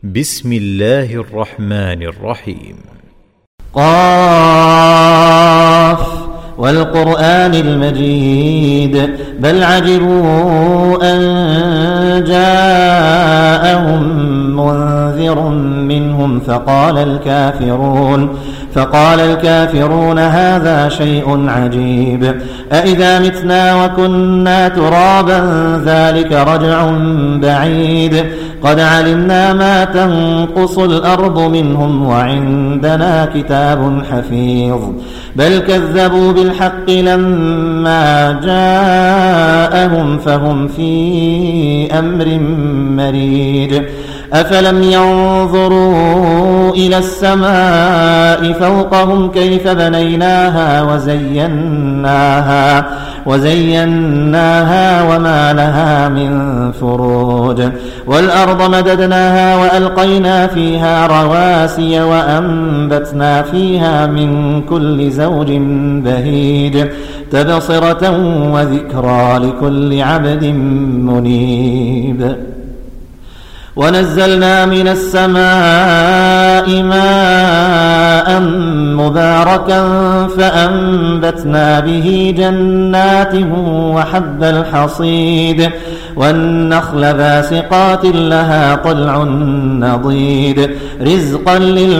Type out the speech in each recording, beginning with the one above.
بسم الله الرحمن الرحيم. قاف والقرآن المجيد بل عجبوا أن جاءهم منذر منهم فقال الكافرون هذا شيء عجيب أإذا متنا وكنا ترابا ذلك رجع بعيد قد علمنا ما تنقص الأرض منهم وعندنا كتاب حفيظ بل كذبوا بالحق لما جاءهم فهم في أمر مريج أفلم ينظروا إلى السماء فوقهم كيف بنيناها وزيناها وما لها من فروج والأرض مددناها وألقينا فيها رواسي وأنبتنا فيها من كل زوج بهيج تبصرة وذكرى لكل عبد منيب ونزلنا من السماء ماء مباركا فأنبتنا به جنات وحب الحصيد والنخل باسقات لها طلع نضيد رزقا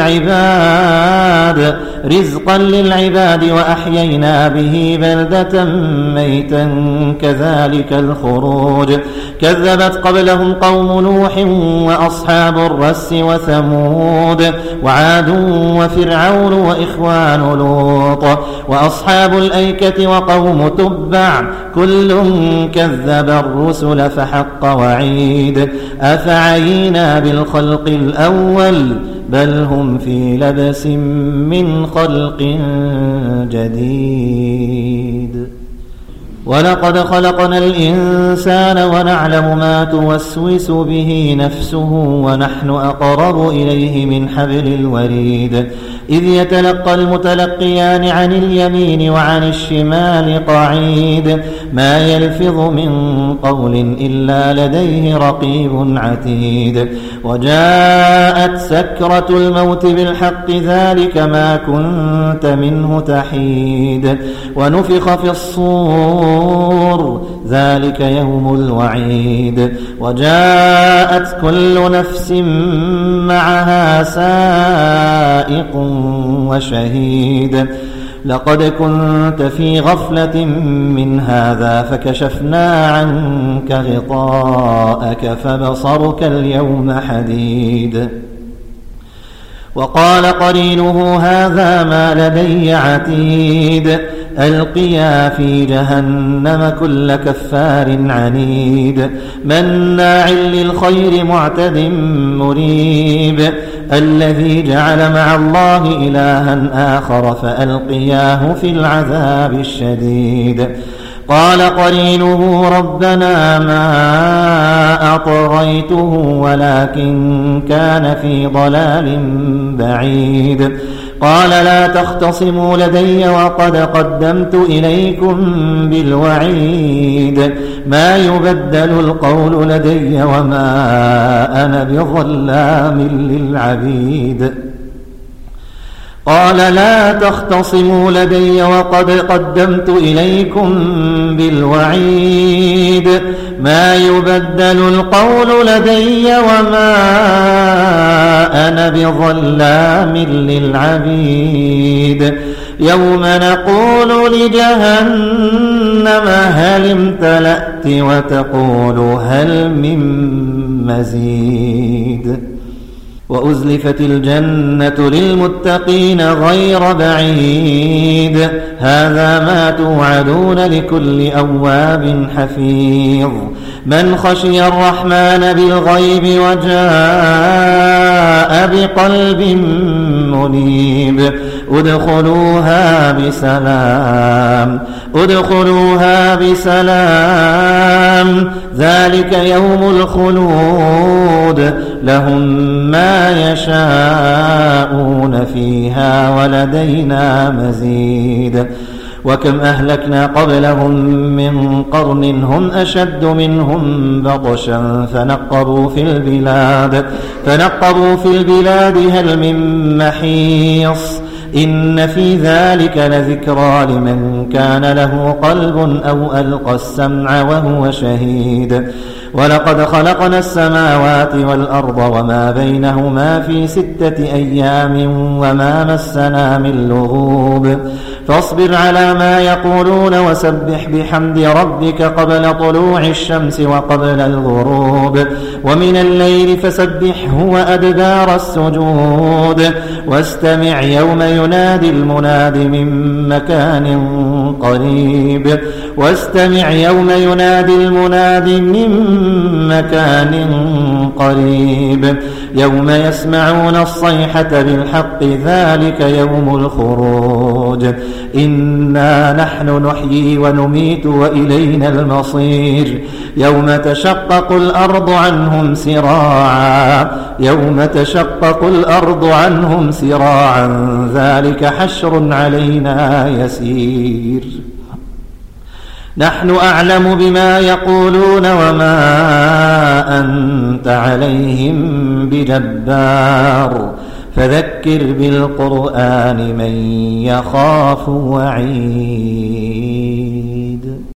للعباد وأحيينا به بلدة ميتا كذلك الخروج كذبت قبلهم قوم نوح وأصحاب الرس وثمود وعاد وفرعون وإخوان لوط وأصحاب الأيكة وقوم تبع كل كذب الرسل فحق وعيد أفعينا بالخلق الأول بل هم في لبس من خلق جديد ولقد خلقنا الإنسان ونعلم ما توسوس به نفسه ونحن أقرب إليه من حبل الوريد إذ يتلقى المتلقيان عن اليمين وعن الشمال قعيد ما يلفظ من قول إلا لديه رقيب عتيد وجاءت سكرة الموت بالحق ذلك ما كنت منه تحيد ونفخ في الصور ذلك يوم الوعيد وجاءت كل نفس معها سائق وشهيد لقد كنت في غفلة من هذا فكشفنا عنك غطاءك فبصرك اليوم حديد وقال قرينه هذا ما لدي عتيد ألقيا في جهنم كل كفار عنيد مناع للخير معتد مريب الذي جعل مع الله إلها آخر فألقياه في العذاب الشديد قال قرينه ربنا ما أطغيته ولكن كان في ضلال بعيد قال لا تختصموا لدي وقد قدمت إليكم بالوعيد ما يبدل القول لدي وما أنا بظلام للعبيد قال لا تختصموا لدي وقد قدمت إليكم بالوعيد ما يبدل القول لدي وما أنا بظلام للعبيد يوم نقول لجهنم هل امتلأت وتقول هل من مزيد وأزلفت الجنة للمتقين غير بعيد هذا ما توعدون لكل أواب حفيظ من خشي الرحمن بالغيب وجاء بقلب منيب ادخلوها بسلام ذلك يوم الخلود لهم ما يشاءون فيها ولدينا مزيد وكم أهلكنا قبلهم من قرن هم أشد منهم بطشا فنقبوا في البلاد هل من محيص إن في ذلك لذكرى لمن كان له قلب أو ألقى السمع وهو شهيد ولقد خلقنا السماوات والأرض وما بينهما في 6 أيام وما مسنا من لغوب فاصبر على ما يقولون وسبح بحمد ربك قبل طلوع الشمس وقبل الغروب ومن الليل فسبحه وأدبار السجود واستمع يوم ينادي المناد من مكان قريب يوم يسمعون الصيحة بالحق ذلك يوم الخروج إنا نحن نحيي ونميت وإلينا المصير يوم تشقق الأرض عنهم سراعا ذلك حشر علينا يسير نحن أعلم بما يقولون وما أنت عليهم بجبار فذكر بالقرآن من يخاف وعيد